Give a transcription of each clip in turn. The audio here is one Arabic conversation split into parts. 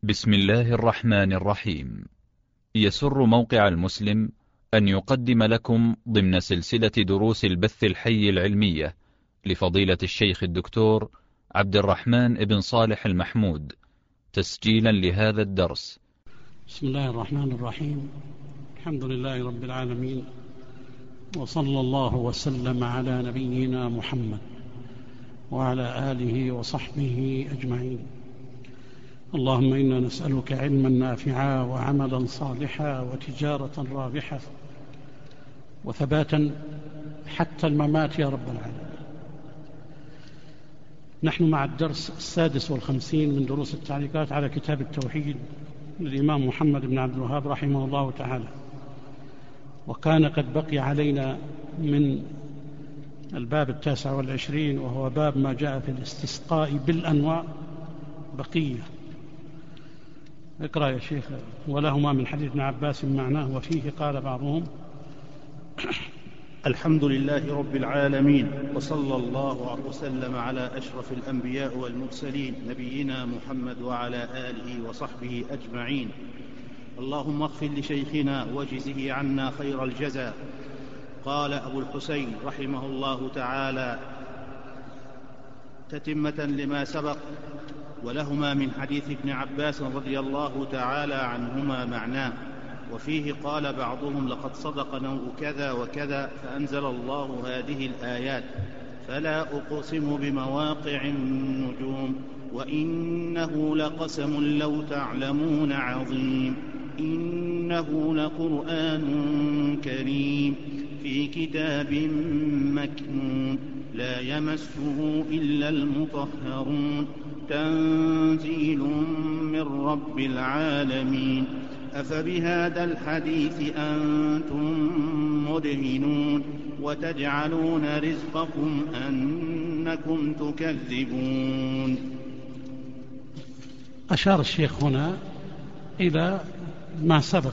بسم الله الرحمن الرحيم. يسر موقع المسلم أن يقدم لكم ضمن سلسلة دروس البث الحي العلمية لفضيلة الشيخ الدكتور عبد الرحمن بن صالح المحمود تسجيلا لهذا الدرس. بسم الله الرحمن الرحيم. الحمد لله رب العالمين، وصلى الله وسلم على نبينا محمد وعلى آله وصحبه أجمعين. اللهم إنا نسألك علما نافعا وعملا صالحا وتجارة رابحة وثباتا حتى الممات يا رب العالمين. نحن مع الدرس 56 من دروس التعليقات على كتاب التوحيد للإمام محمد بن عبد الوهاب رحمه الله تعالى، وكان قد بقي علينا من الباب 29 وهو باب ما جاء في الاستسقاء بالأنواع بقية. اقرأ يا شيخ. ولهما من حديث ابن عباس معناه وفيه قال بعضهم. الحمد لله رب العالمين، وصلى الله وسلم على أشرف الأنبياء والمرسلين نبينا محمد وعلى آله وصحبه أجمعين. اللهم اغفر لشيخنا وجزه عنا خير الجزاء. قال أبو الحسين رحمه الله تعالى تتمة لما سبق: ولهما من حديث ابن عباس رضي الله تعالى عنهما معناه، وفيه قال بعضهم: لقد صدق نوء كذا وكذا، فأنزل الله هذه الآيات: فلا أقسم بمواقع النجوم وإنه لقسم لو تعلمون عظيم، إنه لقرآن كريم في كتاب مكنون لا يمسه إلا المطهرون، تنزيل من رب العالمين. أفبهذا الحديث أنتم مدهنون وتجعلون رزقكم أنكم تكذبون. أشار الشيخ هنا إلى ما سبق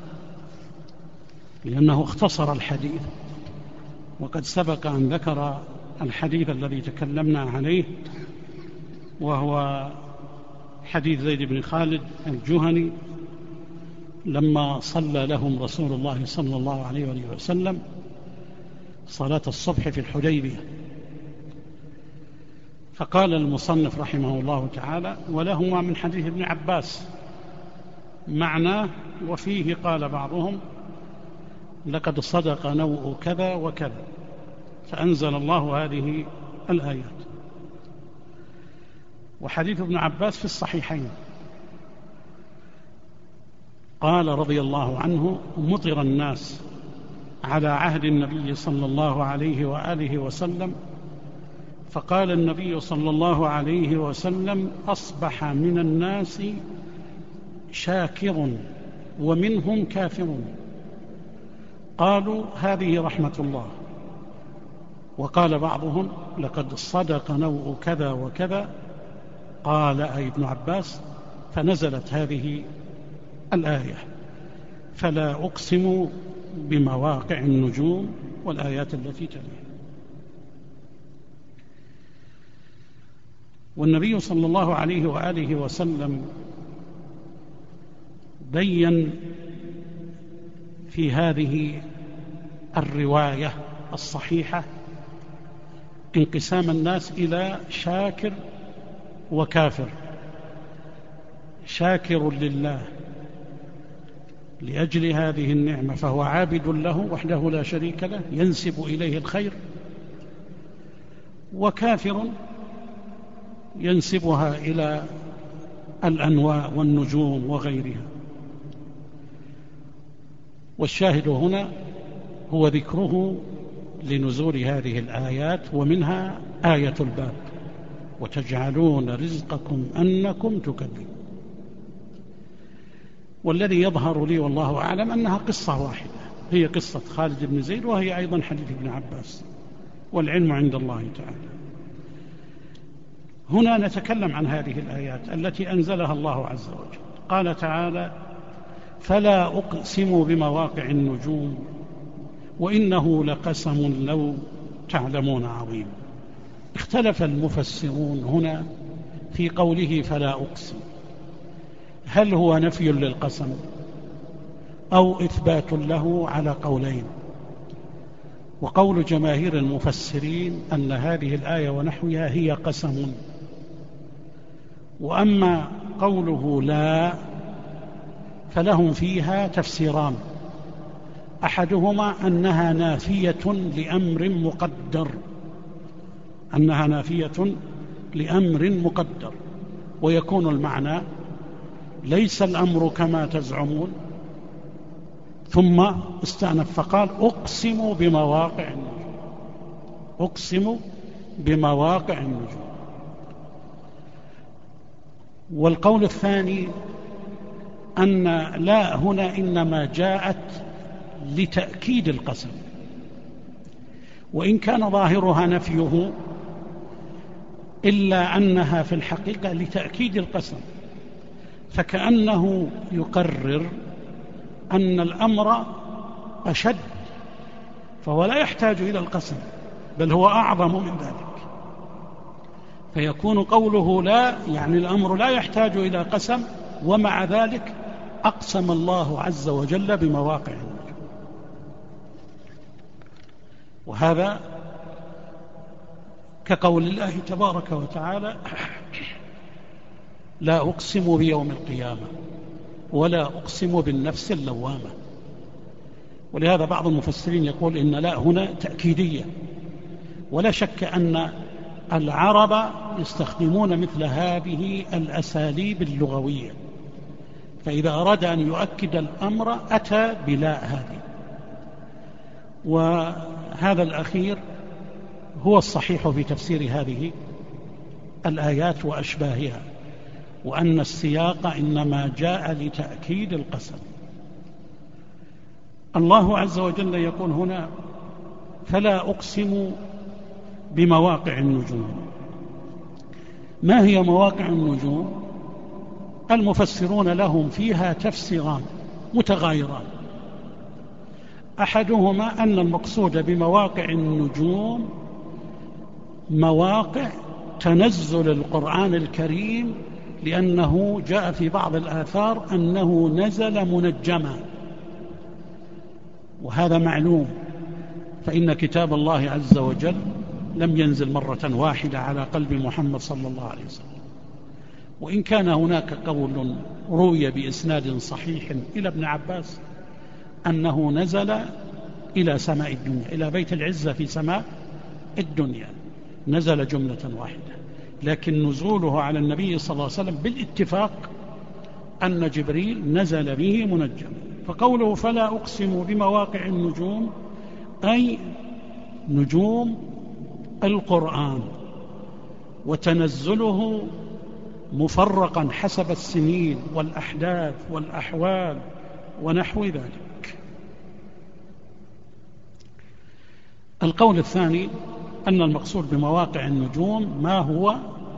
لأنه اختصر الحديث، وقد سبق أن ذكر الحديث الذي تكلمنا عليه، وهو حديث زيد بن خالد الجهني لما صلى لهم رسول الله صلى الله عليه وسلم صلاة الصبح في الحديبية. فقال المصنف رحمه الله تعالى: ولهما من حديث ابن عباس معناه وفيه قال بعضهم: لقد صدق نوء كذا وكذا، فأنزل الله هذه الآيات. وحديث ابن عباس في الصحيحين قال رضي الله عنه: مطر الناس على عهد النبي صلى الله عليه وآله وسلم، فقال النبي صلى الله عليه وسلم: أصبح من الناس شاكر ومنهم كافر. قالوا: هذه رحمة الله. وقال بعضهم: لقد صدق نوء كذا وكذا. قال أي ابن عباس: فنزلت هذه الآية: فلا أقسم بمواقع النجوم، والآيات التي تليها. والنبي صلى الله عليه وآله وسلم بين في هذه الرواية الصحيحة انقسام الناس إلى شاكر وكافر. شاكر لله لأجل هذه النعمة فهو عابد له وحده لا شريك له ينسب إليه الخير، وكافر ينسبها إلى الأنواع والنجوم وغيرها. والشاهد هنا هو ذكره لنزول هذه الآيات، ومنها آية الباب: وتجعلون رزقكم أنكم تكذبون. والذي يظهر لي والله أعلم أنها قصة واحدة، هي قصة خالد بن زيد، وهي أيضا حديث ابن عباس، والعلم عند الله تعالى. هنا نتكلم عن هذه الآيات التي أنزلها الله عز وجل. قال تعالى: فلا أقسم بمواقع النجوم وإنه لقسم لو تعلمون عظيم. اختلف المفسرون هنا في قوله فلا أقسم، هل هو نفي للقسم أو إثبات له على قولين. وقول جماهير المفسرين أن هذه الآية ونحوها هي قسم. وأما قوله لا فلهم فيها تفسيران، أحدهما أنها نافية لأمر مقدر، أنها نافية لأمر مقدر، ويكون المعنى ليس الأمر كما تزعمون، ثم استأنف فقال أقسم بمواقع النجوم، أقسم بمواقع النجوم. والقول الثاني أن لا هنا إنما جاءت لتأكيد القسم، وإن كان ظاهرها نفيه إلا أنها في الحقيقة لتأكيد القسم، فكأنه يقرر أن الأمر أشد، فهو لا يحتاج إلى القسم بل هو أعظم من ذلك. فيكون قوله لا يعني الأمر لا يحتاج إلى قسم، ومع ذلك أقسم الله عز وجل بمواقع النجوم. وهذا كقول الله تبارك وتعالى لا أقسم بيوم القيامة ولا أقسم بالنفس اللوامة. ولهذا بعض المفسرين يقول إن لا هنا تأكيدية، ولا شك أن العرب يستخدمون مثل هذه الأساليب اللغوية، فإذا أراد أن يؤكد الأمر أتى بلا هذه. وهذا الأخير هو الصحيح في تفسير هذه الآيات وأشباهها، وأن السياق إنما جاء لتأكيد القسم. الله عز وجل يقول هنا فلا أقسم بمواقع النجوم. ما هي مواقع النجوم؟ المفسرون لهم فيها تفسيران متغايران، أحدهما أن المقصود بمواقع النجوم مواقع تنزل القرآن الكريم، لأنه جاء في بعض الآثار أنه نزل منجما، وهذا معلوم، فإن كتاب الله عز وجل لم ينزل مرة واحدة على قلب محمد صلى الله عليه وسلم. وإن كان هناك قول روي بإسناد صحيح إلى ابن عباس أنه نزل إلى سماء الدنيا، إلى بيت العزة في سماء الدنيا، نزل جملة واحدة، لكن نزوله على النبي صلى الله عليه وسلم بالاتفاق أن جبريل نزل به منجما. فقوله فلا أقسم بمواقع النجوم أي نجوم القرآن، وتنزله مفرقا حسب السنين والأحداث والأحوال ونحو ذلك. القول الثاني أن المقصود بمواقع النجوم ما هو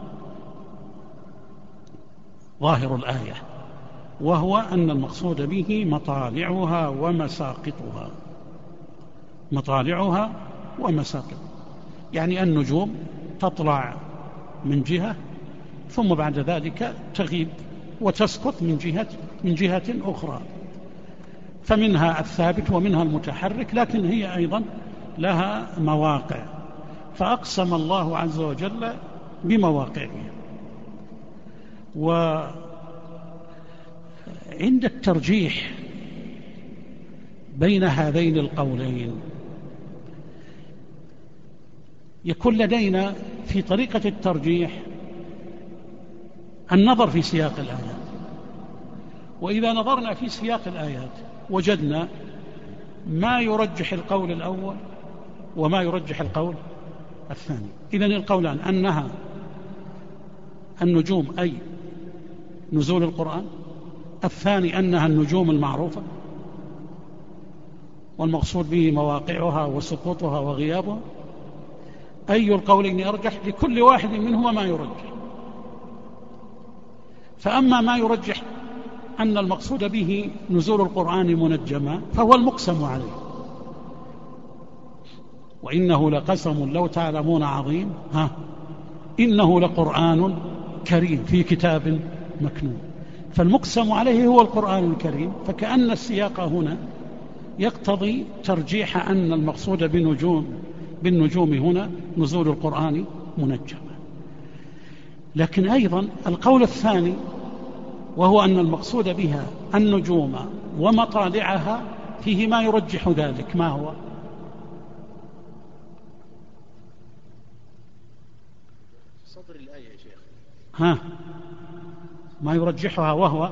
ظاهر الآية، وهو أن المقصود به مطالعها ومساقطها، مطالعها ومساقطها، يعني النجوم تطلع من جهة ثم بعد ذلك تغيب وتسقط من جهة أخرى، فمنها الثابت ومنها المتحرك، لكن هي أيضا لها مواقع، فأقسم الله عز وجل بمواقعها. وعند الترجيح بين هذين القولين يكون لدينا في طريقة الترجيح النظر في سياق الآيات، وإذا نظرنا في سياق الآيات وجدنا ما يرجح القول الأول وما يرجح القول الثاني. إذن القولان أنها النجوم أي نزول القرآن، الثاني أنها النجوم المعروفة والمقصود به مواقعها وسقوطها وغيابها. أي القولين أرجح؟ لكل واحد منهما ما يرجح. فأما ما يرجح أن المقصود به نزول القرآن منجما فهو المقسم عليه، وإنه لقسم لو تعلمون عظيم إنه لقرآن كريم في كتاب مكنون. فالمقسم عليه هو القرآن الكريم، فكأن السياق هنا يقتضي ترجيح أن المقصود بالنجوم هنا نزول القرآن منجما. لكن أيضا القول الثاني وهو أن المقصود بها النجوم ومطالعها فيه ما يرجح ذلك. ما هو؟ صدر الآية يا شيخ. ما يرجحها وهو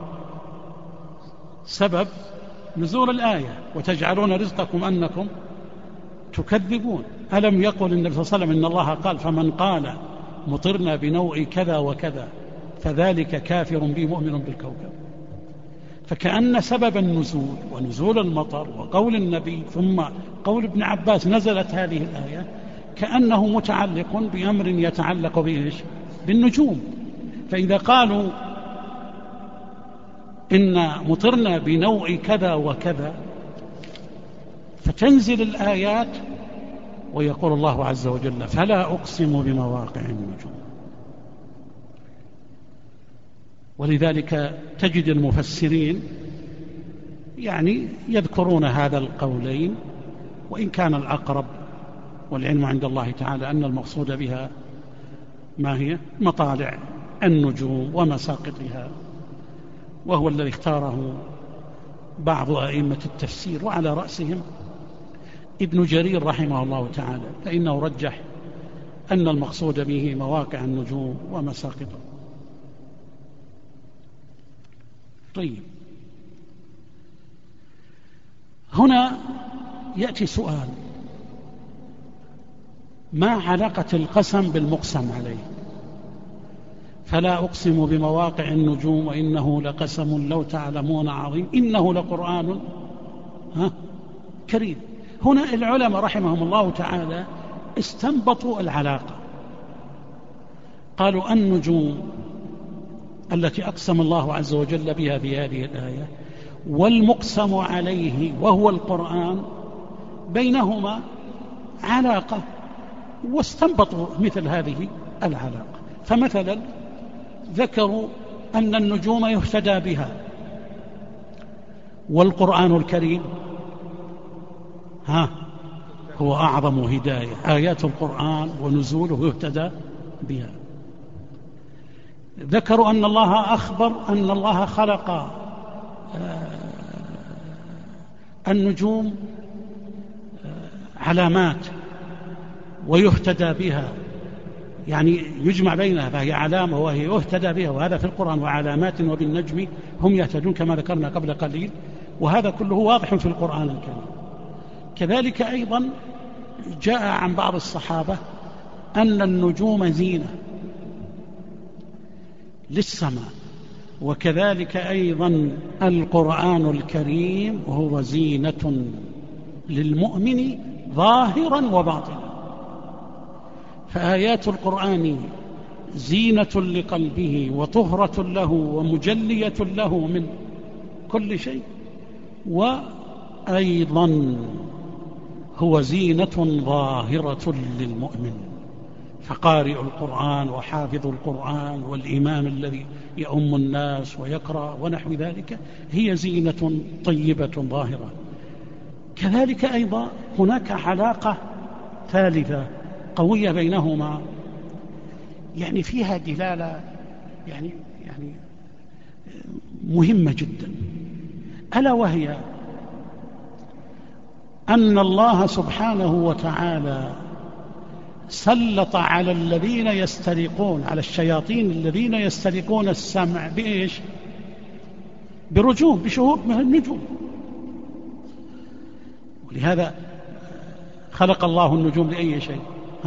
سبب نزول الآية، وتجعلون رزقكم أنكم تكذبون. ألم يقل النبي صلى الله عليه وسلم إن الله قال فمن قال مطرنا بنوع كذا وكذا فذلك كافر بي مؤمن بالكوكب. فكأن سبب النزول ونزول المطر وقول النبي ثم قول ابن عباس نزلت هذه الآية كأنه متعلق بأمر يتعلق بإيش؟ بالنجوم. فإذا قالوا إن مطرنا بنوع كذا وكذا فتنزل الآيات ويقول الله عز وجل فلا أقسم بمواقع النجوم. ولذلك تجد المفسرين يعني يذكرون هذا القولين، وإن كان الأقرب والعلم عند الله تعالى أن المقصود بها ما هي مطالع النجوم ومساقطها، وهو الذي اختاره بعض أئمة التفسير وعلى رأسهم ابن جرير رحمه الله تعالى، فإنه رجح أن المقصود به مواقع النجوم ومساقطها. طيب، هنا يأتي سؤال: ما علاقة القسم بالمقسم عليه؟ فلا أقسم بمواقع النجوم وإنه لقسم لو تعلمون عظيم إنه لقرآن كريم. هنا العلماء رحمهم الله تعالى استنبطوا العلاقة، قالوا النجوم التي أقسم الله عز وجل بها في هذه الآية والمقسم عليه وهو القرآن بينهما علاقة، واستنبطوا مثل هذه العلاقة. فمثلا ذكروا أن النجوم يهتدى بها والقرآن الكريم هو أعظم هداية، آيات القرآن ونزوله يهتدى بها. ذكروا أن الله أخبر أن الله خلق النجوم علامات ويهتدى بها، يعني يجمع بينها، فهي علامة وهي يهتدى بها، وهذا في القرآن وعلامات وبالنجم هم يهتدون كما ذكرنا قبل قليل، وهذا كله واضح في القرآن الكريم. كذلك أيضا جاء عن بعض الصحابة أن النجوم زينة للسماء، وكذلك أيضا القرآن الكريم هو زينة للمؤمن ظاهرا وباطنا. فآيات القرآن زينة لقلبه وطهرة له ومجلية له من كل شيء، وأيضا هو زينة ظاهرة للمؤمن. فقارئ القرآن وحافظ القرآن والإمام الذي يؤم الناس ويقرأ ونحو ذلك هي زينة طيبة ظاهرة. كذلك أيضا هناك علاقة ثالثة قوية بينهما، يعني فيها دلالة يعني مهمة جدا، ألا وهي أن الله سبحانه وتعالى سلط على الذين يسترقون، على الشياطين الذين يسترقون السمع بإيش؟ برجوم، بشهود من النجوم. ولهذا خلق الله النجوم لأي شيء؟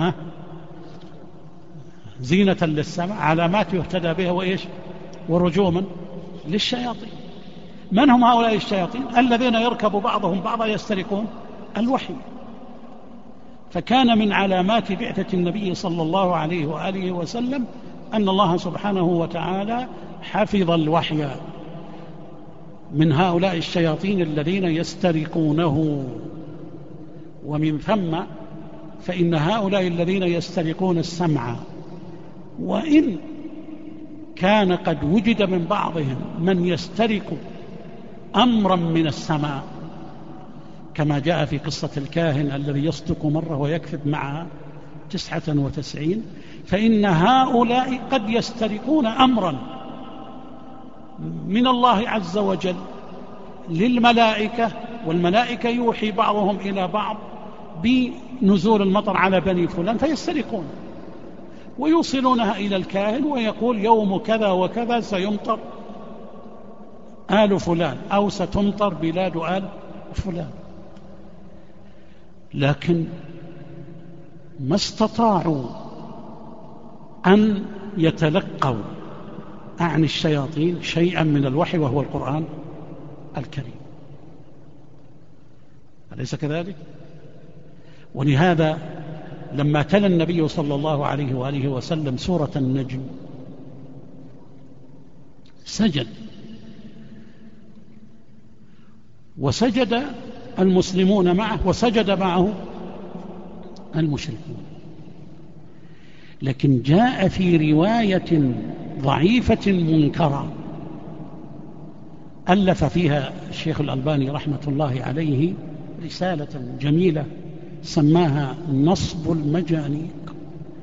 زينة للسمع، علامات يهتدى بها، وإيش؟ ورجوما للشياطين. من هم هؤلاء الشياطين؟ الذين يركب بعضهم بعضا يسترقون الوحي. فكان من علامات بعثة النبي صلى الله عليه وآله وسلم أن الله سبحانه وتعالى حفظ الوحي من هؤلاء الشياطين الذين يسترقونه. ومن ثم فإن هؤلاء الذين يسترقون السمع وإن كان قد وجد من بعضهم من يسترك أمرا من السماء، كما جاء في قصة الكاهن الذي يصدق مرة ويكذب معها 99، فإن هؤلاء قد يسترقون أمرا من الله عز وجل للملائكة، والملائكة يوحي بعضهم إلى بعض بنزول المطر على بني فلان، فيسترقون ويوصلونها إلى الكاهن ويقول يوم كذا وكذا سيمطر آل فلان أو ستمطر بلاد آل فلان، لكن ما استطاعوا أن يتلقوا عن الشياطين شيئا من الوحي وهو القرآن الكريم، أليس كذلك؟ ولهذا لما تلا النبي صلى الله عليه وآله وسلم سورة النجم سجد، وسجد المسلمون معه وسجد معه المشركون، لكن جاء في رواية ضعيفة منكرة ألف فيها الشيخ الألباني رحمة الله عليه رسالة جميلة سماها نصب المجانيق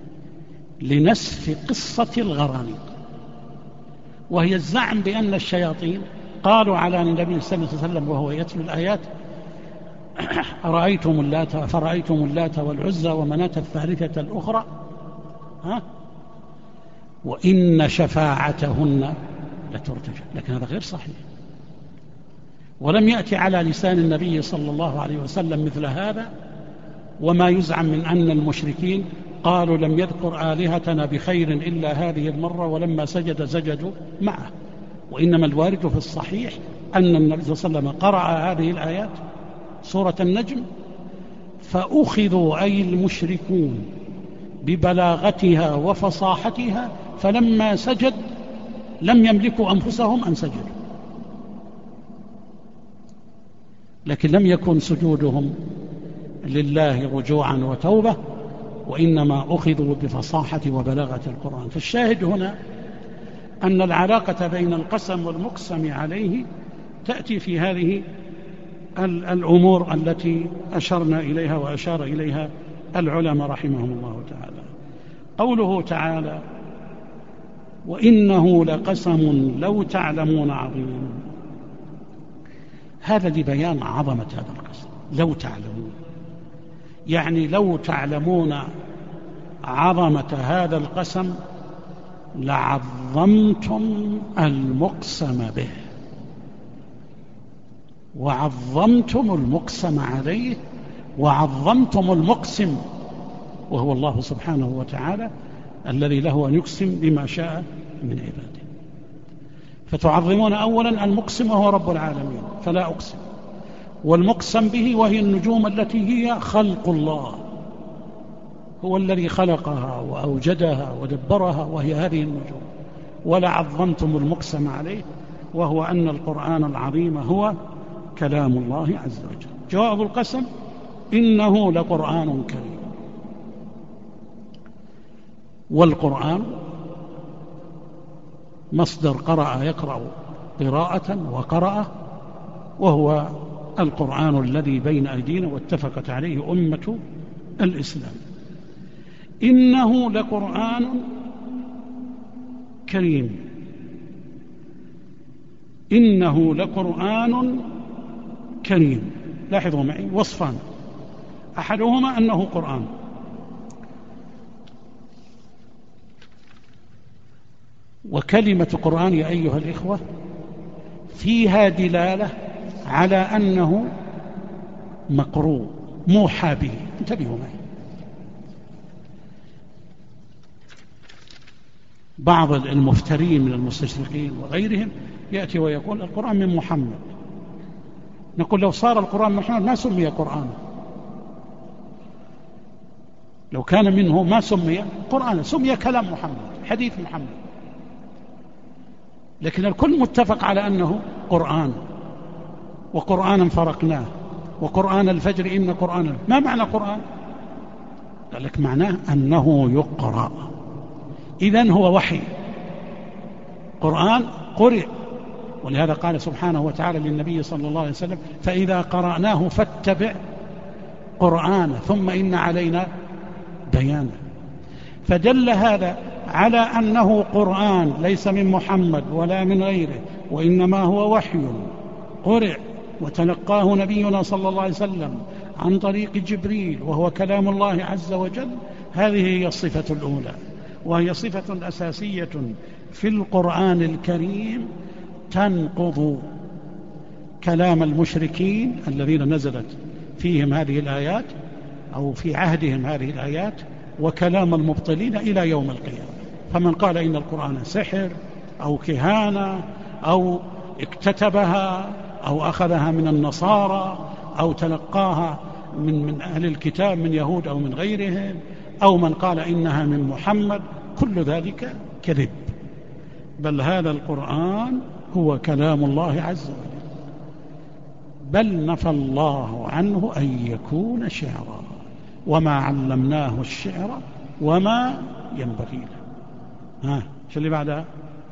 لنسف قصة الغرانيق، وهي الزعم بأن الشياطين قالوا على النبي صلى الله عليه وسلم وهو يتلو الآيات أرأيتم اللات فرأيتم اللات والعزى ومناة الثالثة الأخرى وإن شفاعتهن لترتجى، لكن هذا غير صحيح، ولم يأتي على لسان النبي صلى الله عليه وسلم مثل هذا. وما يزعم من أن المشركين قالوا لم يذكر آلهتنا بخير إلا هذه المرة ولما سجد سجدوا معه، وإنما الوارد في الصحيح أن النبي صلى الله عليه وسلم قرأ هذه الآيات سورة النجم فأخذوا أي المشركون ببلاغتها وفصاحتها، فلما سجد لم يملكوا أنفسهم أن سجدوا، لكن لم يكن سجودهم لله رجوعا وتوبة، وإنما أخذوا بفصاحة وبلاغة القرآن. فالشاهد هنا أن العلاقة بين القسم والمقسم عليه تأتي في هذه الأمور التي أشرنا إليها وأشار إليها العلماء رحمهم الله تعالى. قوله تعالى وإنه لقسم لو تعلمون عظيم، هذا لبيان عظمة هذا القسم. لو تعلمون يعني لو تعلمون عظمة هذا القسم لعظمتم المقسم به وعظمتم المقسم عليه وعظمتم المقسم، وهو الله سبحانه وتعالى الذي له أن يقسم بما شاء من عباده. فتعظمون أولا المقسم وهو رب العالمين فلا أقسم، والمقسم به وهي النجوم التي هي خلق الله، هو الذي خلقها وأوجدها ودبرها وهي هذه النجوم. ولعظمتم المقسم عليه وهو أن القرآن العظيم هو كلام الله عز وجل. جواب القسم إنه لقرآن كريم. والقرآن مصدر قرأ يقرأ قراءة وقرأ، وهو القرآن الذي بين أيدينا واتفقت عليه أمة الإسلام. إنه لقرآن كريم، إنه لقرآن كريم. لاحظوا معي وصفان، أحدهما أنه قرآن، وكلمة قرآن يا أيها الإخوة فيها دلالة على أنه مقروء موحى به. انتبهوا معي، بعض المفترين من المستشرقين وغيرهم يأتي ويقول القرآن من محمد. نقول لو صار القرآن من محمد ما سمي قرآنا، لو كان منه ما سمي قرآنا، سمي كلام محمد حديث محمد، لكن الكل متفق على أنه قرآن. وقرآنا فرقناه وقرآن الفجر إن قرآنا. ما معنى قرآن؟ قال لك معناه أنه يقرأ، إذن هو وحي. قرآن قرئ، ولهذا قال سبحانه وتعالى للنبي صلى الله عليه وسلم: فإذا قرأناه فاتبع قرآنه ثم إن علينا بيانه. فدل هذا على أنه قرآن ليس من محمد ولا من غيره، وإنما هو وحي قرئ وتلقاه نبينا صلى الله عليه وسلم عن طريق جبريل، وهو كلام الله عز وجل. هذه هي الصفة الأولى، وهي صفة أساسية في القرآن الكريم تنقض كلام المشركين الذين نزلت فيهم هذه الآيات أو في عهدهم هذه الآيات، وكلام المبطلين إلى يوم القيامة. فمن قال إن القرآن سحر أو كهانة أو اكتتبها أو أخذها من النصارى أو تلقاها من أهل الكتاب من يهود أو من غيرهم، أو من قال إنها من محمد، كل ذلك كذب. بل هذا القرآن هو كلام الله عز وجل، بل نفى الله عنه أن يكون شعرا، وما علمناه الشعر وما ينبغي له. شو اللي بعدها؟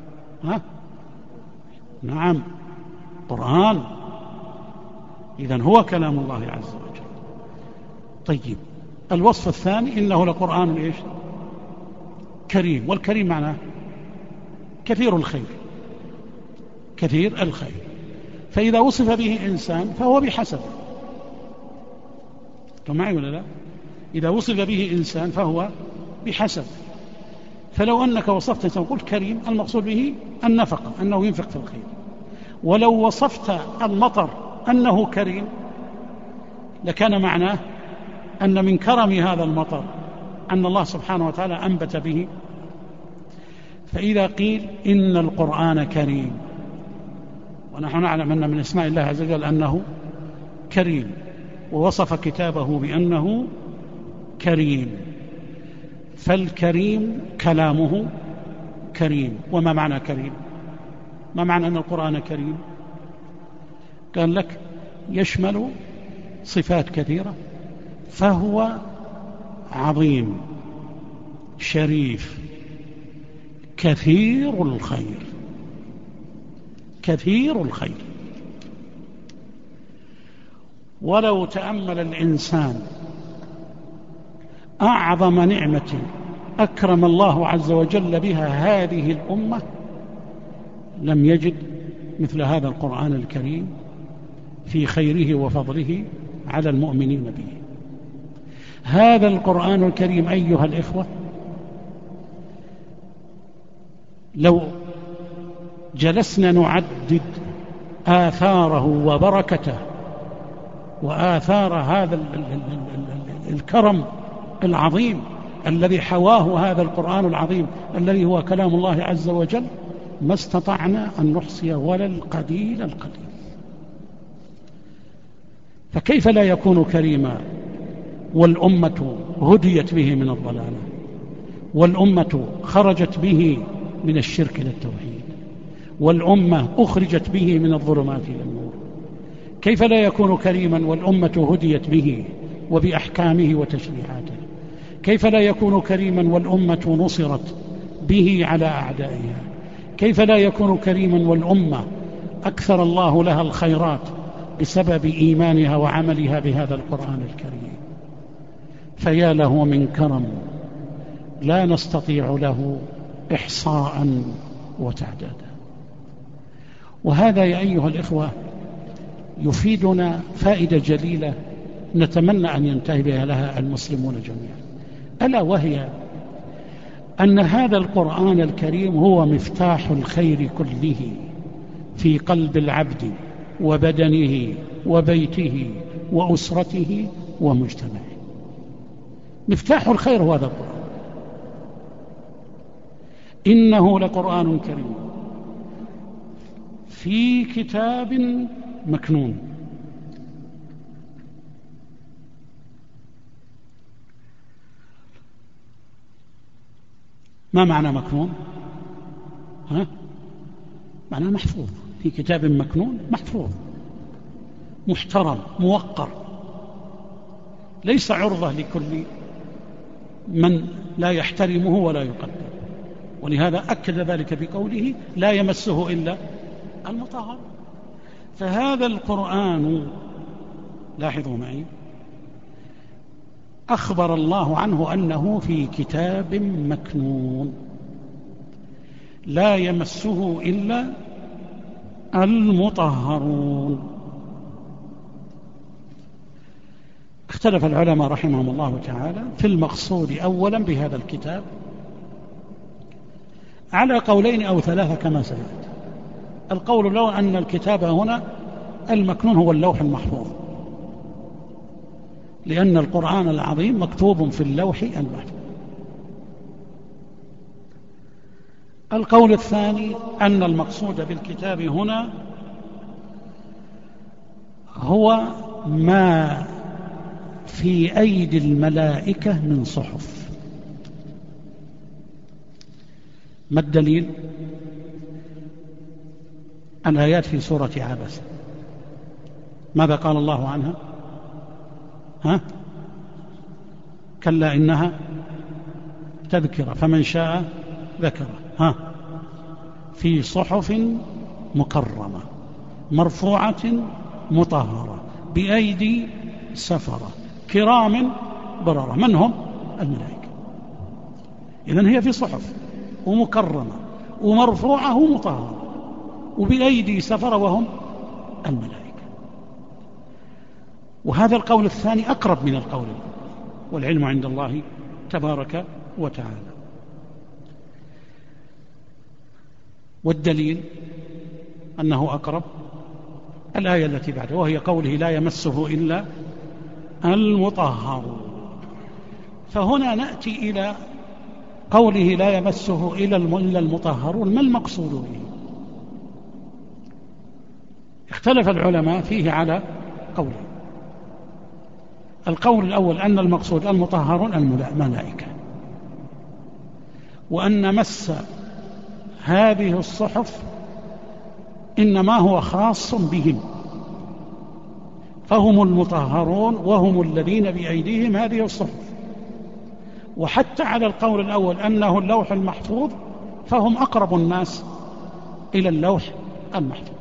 نعم، قرآن، إذن هو كلام الله عز وجل. طيب، الوصف الثاني: إنه لقرآن إيش؟ كريم. والكريم معناه كثير الخير، كثير الخير. فإذا وصف به إنسان فهو بحسبه. أنتم معي ولا لا؟ إذا وصف به إنسان فهو بحسبه. فلو أنك وصفت إنسان وقلت كريم، المقصود به النفقة، أنه ينفق في الخير. ولو وصفت المطر أنه كريم لكان معناه أن من كرم هذا المطر أن الله سبحانه وتعالى أنبت به. فإذا قيل إن القرآن كريم، ونحن نعلم أن من اسماء الله عز وجل أنه كريم، ووصف كتابه بأنه كريم، فالكريم كلامه كريم. وما معنى كريم؟ ما معنى أن القرآن كريم؟ قال لك يشمل صفات كثيرة، فهو عظيم شريف كثير الخير، كثير الخير. ولو تأمل الإنسان أعظم نعمة أكرم الله عز وجل بها هذه الأمة لم يجد مثل هذا القرآن الكريم في خيره وفضله على المؤمنين به. هذا القرآن الكريم أيها الإخوة لو جلسنا نعدد آثاره وبركته وآثار هذا الكرم العظيم الذي حواه هذا القرآن العظيم الذي هو كلام الله عز وجل، ما استطعنا أن نحصي ولا القليل القليل. فكيف لا يكون كريما والأمة هديت به من الضلالة، والأمة خرجت به من الشرك إلى التوحيد، والأمة أخرجت به من الظلمات إلى النور؟ كيف لا يكون كريما والأمة هديت به وبأحكامه وتشريعاته؟ كيف لا يكون كريما والأمة نصرت به على أعدائها؟ كيف لا يكون كريما والأمة أكثر الله لها الخيرات بسبب إيمانها وعملها بهذا القرآن الكريم؟ فيا له من كرم لا نستطيع له إحصاء وتعدادا. وهذا يا أيها الإخوة يفيدنا فائدة جليلة نتمنى أن ينتبه لها المسلمون جميعا، ألا وهي أن هذا القرآن الكريم هو مفتاح الخير كله في قلب العبد وبدنه وبيته وأسرته ومجتمعه. مفتاح الخير هو هذا القرآن. إنه لقرآن كريم في كتاب مكنون. ما معنى مكنون؟ معنى محفوظ، في كتاب مكنون محفوظ محترم موقر، ليس عرضة لكل من لا يحترمه ولا يقدر. ولهذا أكد ذلك بقوله لا يمسه إلا المطهر. فهذا القرآن لاحظوا معي أخبر الله عنه أنه في كتاب مكنون لا يمسه إلا المطهرون. اختلف العلماء رحمهم الله تعالى في المقصود أولا بهذا الكتاب على قولين أو ثلاثة كما سيأتي. القول الأول أن الكتاب هنا المكنون هو اللوح المحفوظ، لأن القرآن العظيم مكتوب في اللوح المحفوظ. القول الثاني أن المقصود بالكتاب هنا هو ما في أيدي الملائكة من صحف. ما الدليل؟ الآيات في سورة عبس ماذا قال الله عنها؟ كلا إنها تذكرة فمن شاء ذكره في صحف مكرمة مرفوعة مطهرة بأيدي سفرة كرام بررة. من هم؟ الملائكة. إذن هي في صحف ومكرمة ومرفوعة ومطهرة وبأيدي سفرة وهم الملائكة. وهذا القول الثاني أقرب من القول الأول، والعلم عند الله تبارك وتعالى. والدليل أنه أقرب الآية التي بعدها وهي قوله لا يمسه إلا المطهر. فهنا نأتي إلى قوله لا يمسه إلا المطهرون. ما المقصود به؟ اختلف العلماء فيه على قولين. القول الأول أن المقصود المطهرون الملائكة، وأن مس هذه الصحف إنما هو خاص بهم، فهم المطهرون وهم الذين بأيديهم هذه الصحف. وحتى على القول الأول أنه اللوح المحفوظ فهم أقرب الناس إلى اللوح المحفوظ.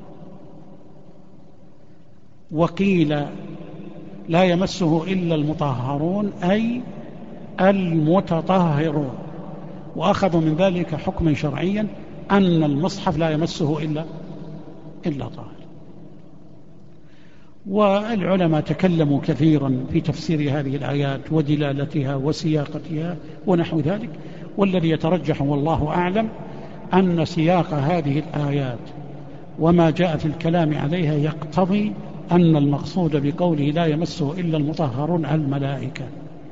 وقيل لا يمسه إلا المطهرون أي المتطهرون، وأخذوا من ذلك حكما شرعيا أن المصحف لا يمسه إلا طاهر. والعلماء تكلموا كثيرا في تفسير هذه الآيات ودلالتها وسياقتها ونحو ذلك، والذي يترجح والله أعلم أن سياق هذه الآيات وما جاء في الكلام عليها يقتضي أن المقصود بقوله لا يمسه إلا المطهرون الملائكة.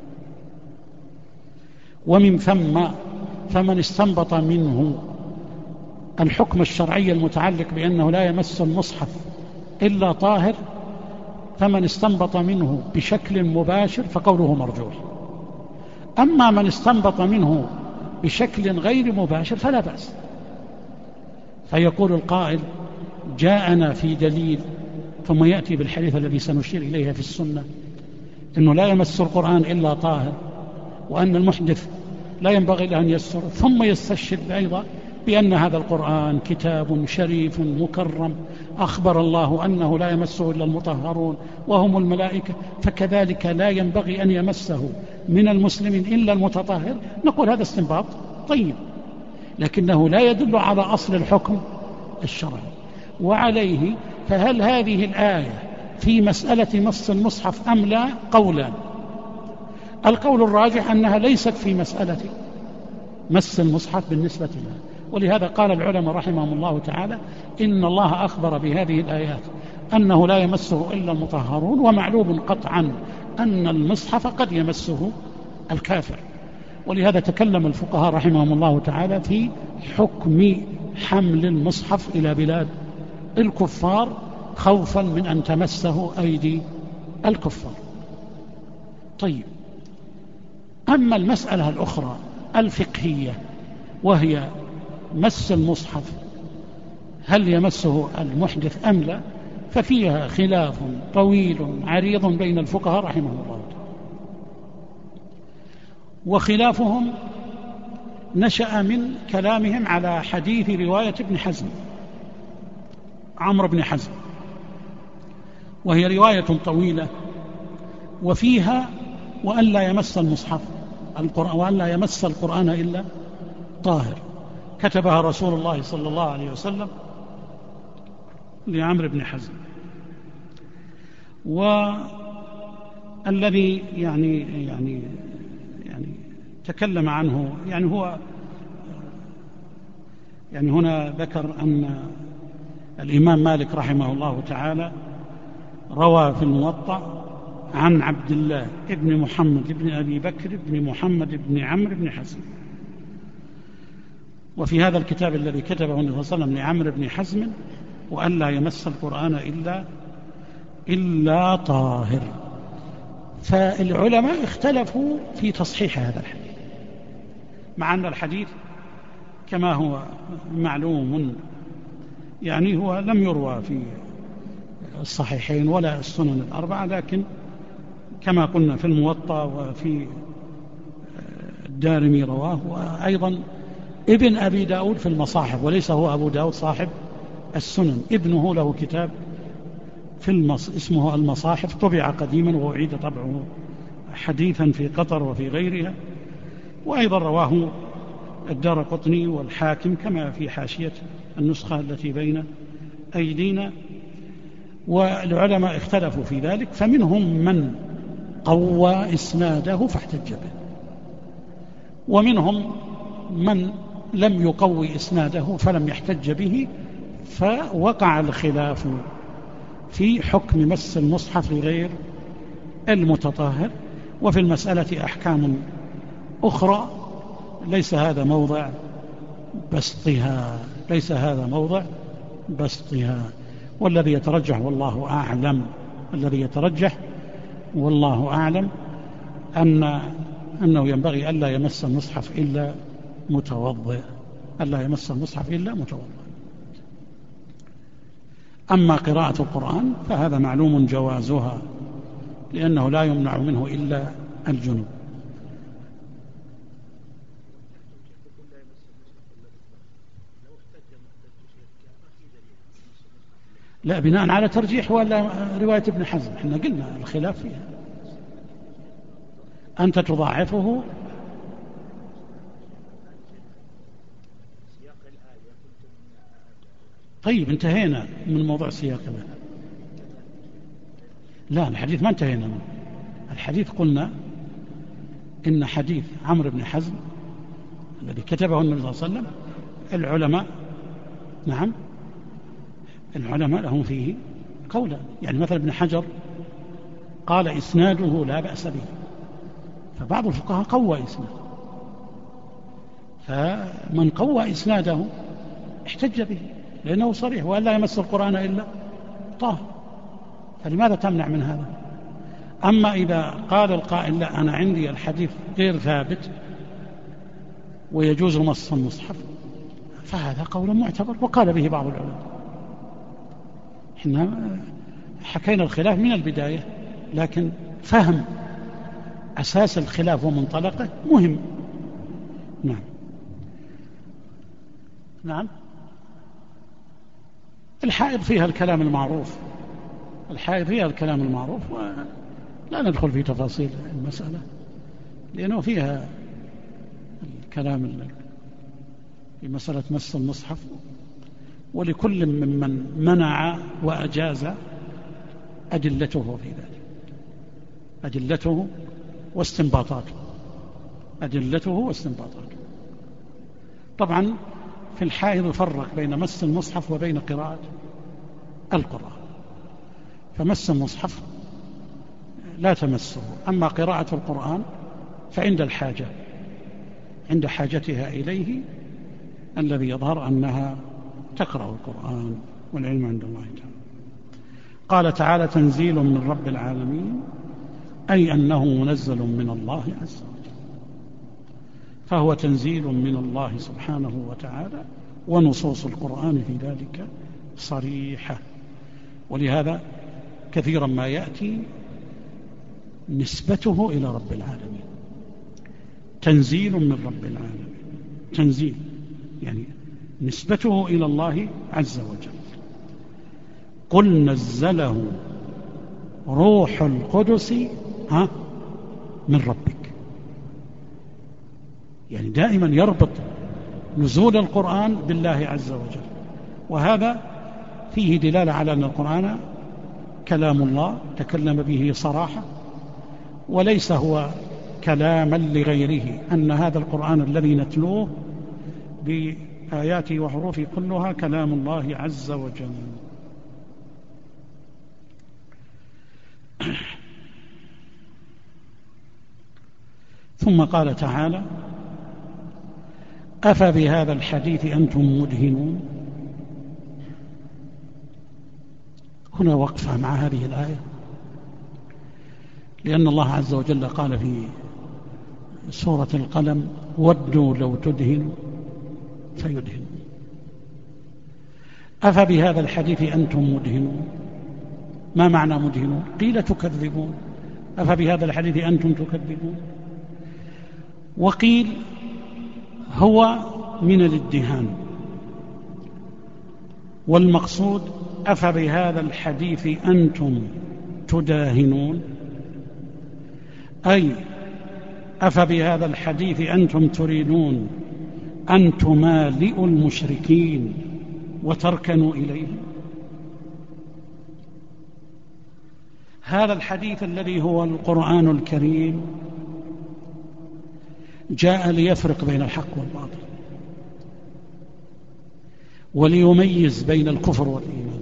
ومن ثم فمن استنبط منه الحكم الشرعي المتعلق بأنه لا يمس المصحف إلا طاهر، فمن استنبط منه بشكل مباشر فقوله مرجوح. أما من استنبط منه بشكل غير مباشر فلا بأس. فيقول القائل جاءنا في دليل، ثم يأتي بالحديث الذي سنشير إليها في السنة أنه لا يمس القرآن إلا طاهر، وأن المحدث لا ينبغي له أن يسر، ثم يستشهد أيضا بأن هذا القرآن كتاب شريف مكرم أخبر الله أنه لا يمسه إلا المطهرون وهم الملائكة، فكذلك لا ينبغي أن يمسه من المسلمين إلا المتطهر. نقول هذا استنباط طيب، لكنه لا يدل على أصل الحكم الشرعي. وعليه فهل هذه الآية في مسألة مس المصحف أم لا؟ قولان. القول الراجح أنها ليست في مسألة مس المصحف بالنسبة لها، ولهذا قال العلماء رحمهم الله تعالى إن الله أخبر بهذه الآيات أنه لا يمسه إلا المطهرون، ومعلوم قطعا أن المصحف قد يمسه الكافر. ولهذا تكلم الفقهاء رحمهم الله تعالى في حكم حمل المصحف إلى بلاد الكفار خوفا من أن تمسه أيدي الكفار. طيب، أما المسألة الأخرى الفقهية وهي مس المصحف هل يمسه المحدث أم لا، ففيها خلاف طويل عريض بين الفقهاء رحمهم الله تعالى. وخلافهم نشأ من كلامهم على حديث رواية ابن حزم، عمرو بن حزم، وهي رواية طويلة وفيها وأن لا يمس المصحف وأن لا يمس القرآن إلا طاهر، كتبها رسول الله صلى الله عليه وسلم لعمرو بن حزم. والذي يعني تكلم عنه هو هنا ذكر أن الإمام مالك رحمه الله تعالى روى في الموطأ عن عبد الله ابن محمد ابن أبي بكر ابن محمد ابن عمرو بن حزم. وفي هذا الكتاب الذي كتبه النبي صلى الله عليه وسلم لعمرو بن حزم وأن لا يمس القرآن إلا طاهر. فالعلماء اختلفوا في تصحيح هذا الحديث، مع أن الحديث كما هو معلوم هو لم يروى في الصحيحين ولا السنن الأربعة، لكن كما قلنا في الموطأ وفي الدارمي رواه، وأيضا ابن أبي داود في المصاحف، وليس هو أبو داود صاحب السنن، ابنه له كتاب اسمه المصاحف، طبع قديما وأعيد طبعه حديثا في قطر وفي غيرها، وأيضا رواه الدارقطني والحاكم كما في حاشية النسخة التي بين أيدينا. والعلماء اختلفوا في ذلك، فمنهم من قوى إسناده فاحتج به، ومنهم من لم يقوي إسناده فلم يحتج به، فوقع الخلاف في حكم مس المصحف لغير المتطهر. وفي المسألة أحكام أخرى ليس هذا موضع بسطها، والذي يترجح والله أعلم أنه ينبغي ألا يمس المصحف إلا متوضئ، أما قراءة القرآن فهذا معلوم جوازها، لأنه لا يمنع منه إلا الجنوب. لا، بناء على ترجيح ولا رواية ابن حزم، احنا قلنا الخلاف فيها، أنت تضاعفه. طيب انتهينا من موضوع سياق الآية. لا، الحديث ما انتهينا منه. الحديث قلنا إن حديث عمرو بن حزم الذي كتبه النبي صلى الله عليه وسلم العلماء لهم فيه قولا، مثلا ابن حجر قال إسناده لا بأس به، فبعض الفقهاء قوى إسناده، فمن قوى إسناده احتج به لأنه صريح وأن لا يمس القرآن إلا طاهر، فلماذا تمنع من هذا؟ أما إذا قال القائل لا، أنا عندي الحديث غير ثابت ويجوز مس المصحف، فهذا قول معتبر وقال به بعض العلماء. احنا حكينا الخلاف من البداية، لكن فهم أساس الخلاف ومنطلقه مهم. نعم. الحائض فيها الكلام المعروف، ولا ندخل في تفاصيل المسألة لأنه فيها الكلام في مسألة مس المصحف، ولكل ممن منع وأجاز أدلته في ذلك، أدلته واستنباطاته. طبعا في الحائض يفرق بين مس المصحف وبين قراءة القرآن، فمس المصحف لا تمسه، أما قراءة القرآن فعند الحاجة، عند حاجتها إليه الذي يظهر أنها تقرأ القرآن، والعلم عند الله تعالى. قال تعالى: تنزيل من رب العالمين، أي أنه منزل من الله عز وجل، فهو تنزيل من الله سبحانه وتعالى، ونصوص القرآن في ذلك صريحة. ولهذا كثيرا ما يأتي نسبته إلى رب العالمين، تنزيل من رب العالمين. تنزيل، يعني نسبته إلى الله عز وجل. قل نزله روح القدس من ربك. يعني دائما يربط نزول القرآن بالله عز وجل، وهذا فيه دلالة على أن القرآن كلام الله تكلم به صراحة، وليس هو كلاما لغيره، أن هذا القرآن الذي نتلوه بآياته وحروفه كلها كلام الله عز وجل. ثم قال تعالى: أفبهذا الحديث أنتم مدهنون. هنا وقفة مع هذه الآية، لأن الله عز وجل قال في سورة القلم: ودوا لو تدهن فيدهن. أفبهذا الحديث أنتم مدهنون. ما معنى مدهنون؟ قيل تكذبون. أفبهذا الحديث أنتم تكذبون، وقيل هو من الادهان، والمقصود أفبهذا الحديث أنتم تداهنون، أي أفبهذا الحديث أنتم تريدون أن تمالئوا المشركين وتركنوا إليهم. هذا الحديث الذي هو القرآن الكريم جاء ليفرق بين الحق والباطل، وليميز بين الكفر والإيمان،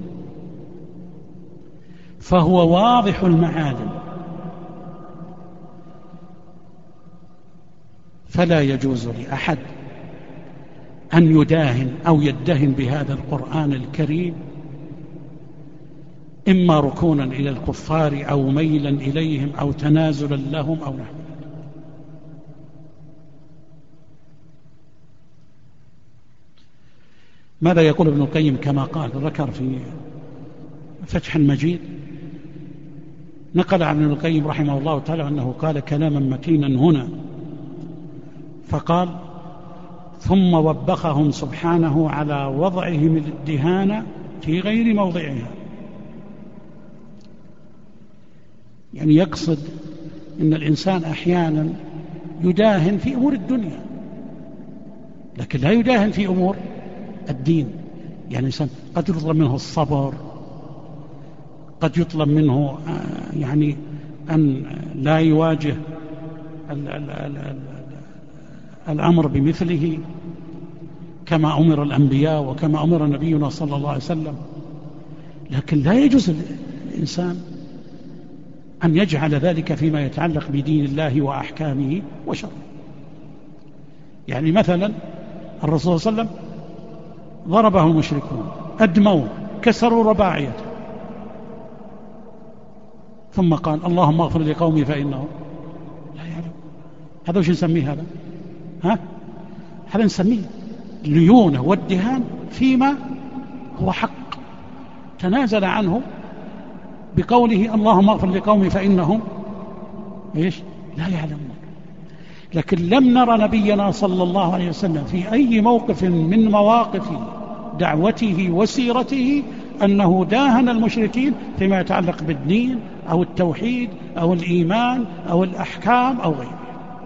فهو واضح المعالم، فلا يجوز لأحد أن يداهن أو يدهن بهذا القرآن الكريم، إما ركونا إلى الكفار أو ميلا إليهم أو تنازلا لهم أو نحو. ماذا يقول ابن القيم؟ كما قال ذكر في فتح المجيد، نقل عن ابن القيم رحمه الله تعالى أنه قال كلاما متينا هنا، فقال: ثم وبخهم سبحانه على وضعهم الادهان في غير موضعها. يعني يقصد أن الإنسان أحيانا يداهن في أمور الدنيا، لكن لا يداهن في أمور الدين. يعني الإنسان قد يطلب منه الصبر، قد يطلب منه يعني أن لا يواجه الأمر بمثله كما أمر الأنبياء وكما أمر نبينا صلى الله عليه وسلم، لكن لا يجوز الإنسان أن يجعل ذلك فيما يتعلق بدين الله وأحكامه وشرعه. يعني مثلا الرسول صلى الله عليه وسلم ضربه المشركون، أدموه، كسروا رباعيته، ثم قال: اللهم اغفر لقومي فإنهم لا يعلمون. هذا وش نسميه؟ هذا نسميه ليونة والدهان فيما هو حق، تنازل عنه بقوله: اللهم اغفر لقومي فإنهم لا يعلمون. لكن لم نرى نبينا صلى الله عليه وسلم في أي موقف من مواقف دعوته وسيرته أنه داهن المشركين فيما يتعلق بالدين أو التوحيد أو الإيمان أو الأحكام أو غيره.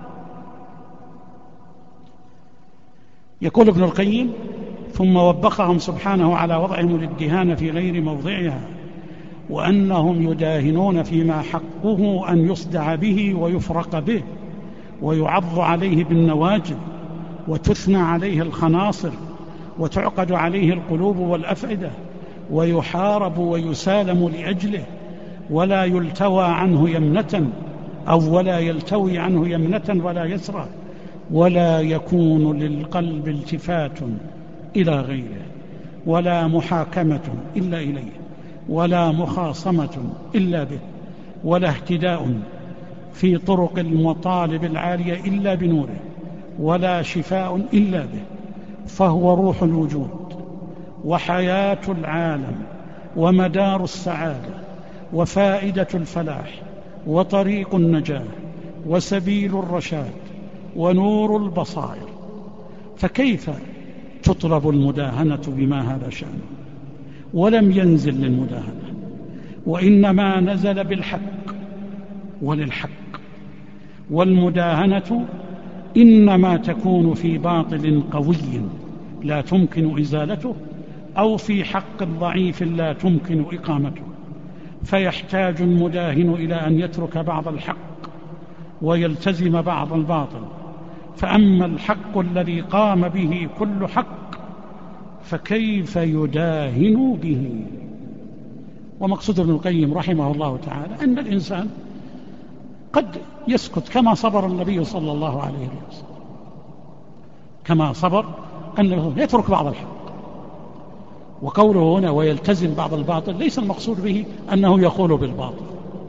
يقول ابن القيم: ثم وبخهم سبحانه على وضعهم الادهان في غير موضعها، وأنهم يداهنون فيما حقه أن يصدع به ويفرق به ويعض عليه بالنواجذ وتثنى عليه الخناصر وتعقد عليه القلوب والأفئدة ويحارب ويسالم لأجله، ولا يلتوى عنه يمنة أو ولا يلتوي عنه يمنة ولا يسرى، ولا يكون للقلب التفات إلى غيره، ولا محاكمة إلا إليه، ولا مخاصمة إلا به، ولا اهتداء في طرق المطالب العالية إلا بنوره، ولا شفاء إلا به، فهو روح الوجود وحياة العالم ومدار السعادة وفائدة الفلاح وطريق النجاة وسبيل الرشاد ونور البصائر، فكيف تطلب المداهنة بما هذا شأنه؟ ولم ينزل للمداهنة، وإنما نزل بالحق وللحق. والمداهنة إنما تكون في باطل قوي لا تمكن إزالته، أو في حق ضعيف لا تمكن إقامته، فيحتاج المداهن إلى أن يترك بعض الحق ويلتزم بعض الباطل. فأما الحق الذي قام به كل حق فكيف يداهن به؟ ومقصود ابن القيم رحمه الله تعالى أن الإنسان قد يسكت كما صبر النبي صلى الله عليه وسلم، كما صبر أنه يترك بعض الحق. وقوله هنا ويلتزم بعض الباطل ليس المقصود به أنه يقول بالباطل،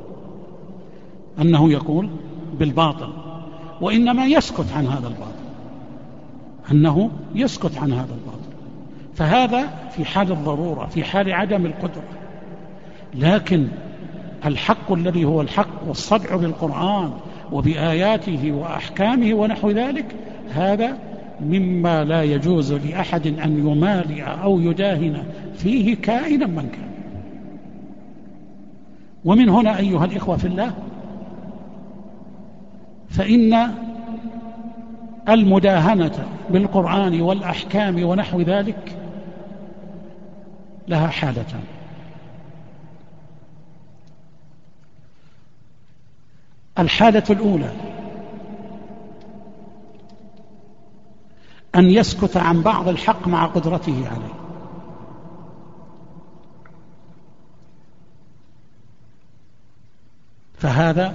أنه يقول بالباطل، وإنما يسكت عن هذا الباطل، أنه يسكت عن هذا الباطل. فهذا في حال الضرورة، في حال عدم القدرة. لكن الحق الذي هو الحق والصدع بالقرآن وبآياته وأحكامه ونحو ذلك، هذا مما لا يجوز لأحد أن يمالئ أو يداهن فيه كائنا من كان. ومن هنا أيها الإخوة في الله، فإن المداهنة بالقرآن والأحكام ونحو ذلك لها حالتان. الحالة الأولى أن يسكت عن بعض الحق مع قدرته عليه، فهذا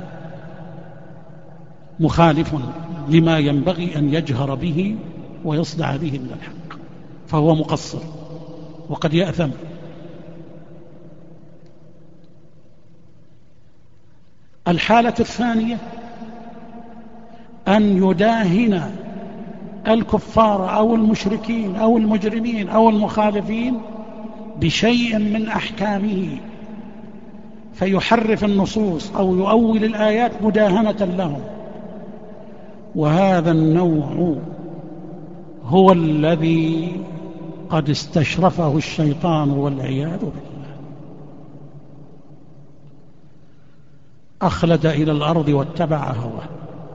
مخالف لما ينبغي أن يجهر به ويصدع به من الحق، فهو مقصر وقد يأثم. الحالة الثانية أن يداهن الكفار أو المشركين أو المجرمين أو المخالفين بشيء من أحكامه، فيحرف النصوص أو يؤول الآيات مداهنة لهم. وهذا النوع هو الذي قد استشرفه الشيطان والعياذ بالله، أخلد إلى الأرض واتبع هواه.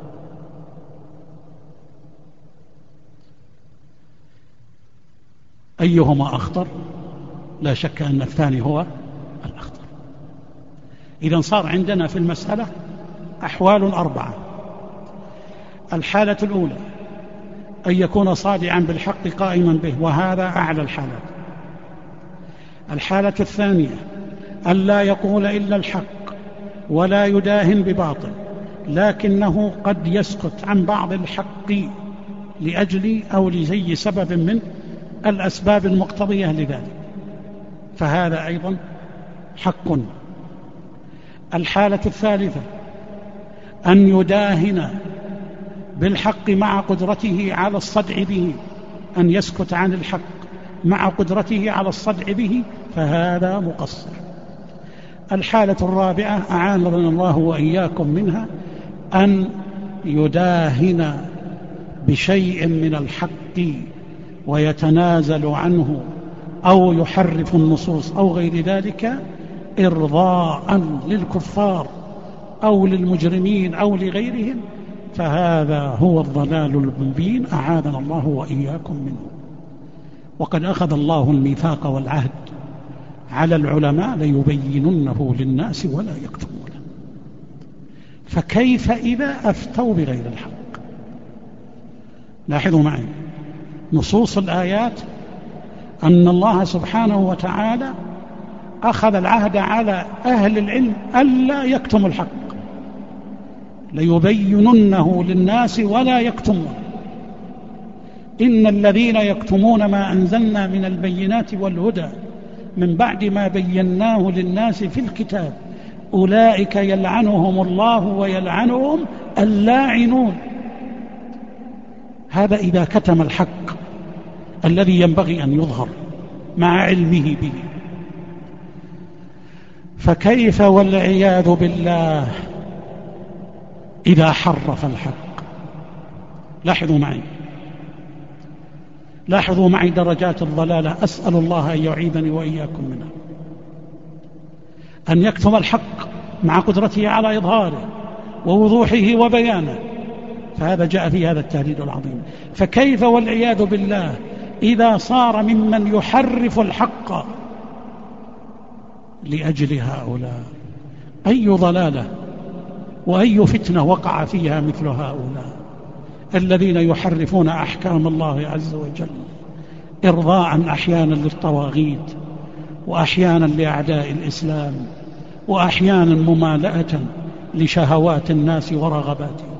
أيهما أخطر؟ لا شك أن الثاني هو الأخطر. إذن صار عندنا في المسألة أحوال 4. الحالة الأولى أن يكون صادعا بالحق قائما به، وهذا أعلى الحالات. الحالة الثانية أن لا يقول إلا الحق ولا يداهن بباطل، لكنه قد يسكت عن بعض الحق لأجل أو لأي سبب من الأسباب المقتضية لذلك، فهذا أيضا حق. الحالة الثالثة أن يداهن بالحق مع قدرته على الصدع به، أن يسكت عن الحق مع قدرته على الصدع به، فهذا مقصر. الحالة الرابعة أعاننا الله وإياكم منها أن يداهن بشيء من الحق ويتنازل عنه أو يحرف النصوص أو غير ذلك إرضاء للكفار أو للمجرمين أو لغيرهم، فهذا هو الضلال المبين، أعاذنا الله وإياكم منه. وقد أخذ الله الميثاق والعهد على العلماء ليبيننه للناس ولا يكتمونه، فكيف إذا أفتوا بغير الحق؟ لاحظوا معي نصوص الآيات أن الله سبحانه وتعالى أخذ العهد على أهل العلم ألا يكتموا الحق، ليبيننه للناس ولا يكتمون. إن الذين يكتمون ما أنزلنا من البينات والهدى من بعد ما بيناه للناس في الكتاب أولئك يلعنهم الله ويلعنهم اللاعنون. هذا إذا كتم الحق الذي ينبغي أن يظهر مع علمه به، فكيف والعياذ بالله إذا حرف الحق؟ لاحظوا معي لاحظوا معي درجات الضلالة، أسأل الله أن يعيذني وإياكم منها. أن يكتم الحق مع قدرته على إظهاره ووضوحه وبيانه، فهذا جاء في هذا التهديد العظيم. فكيف والعياذ بالله إذا صار ممن يحرف الحق لأجل هؤلاء؟ أي ضلالة وأي فتنة وقع فيها مثل هؤلاء الذين يحرفون أحكام الله عز وجل إرضاء أحيانا للطواغيت، وأحيانا لأعداء الإسلام، وأحيانا ممالأة لشهوات الناس ورغباتهم.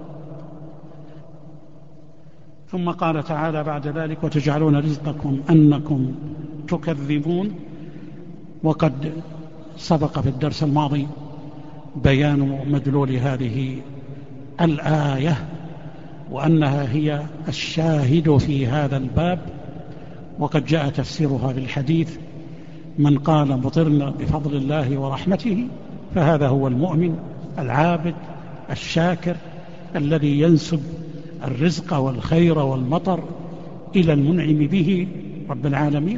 ثم قال تعالى بعد ذلك: وتجعلون رزقكم أنكم تكذبون. وقد سبق في الدرس الماضي بيان مدلول هذه الآية، وأنها هي الشاهد في هذا الباب، وقد جاء تفسيرها بالحديث: من قال مطرنا بفضل الله ورحمته فهذا هو المؤمن العابد الشاكر الذي ينسب الرزق والخير والمطر إلى المنعم به رب العالمين.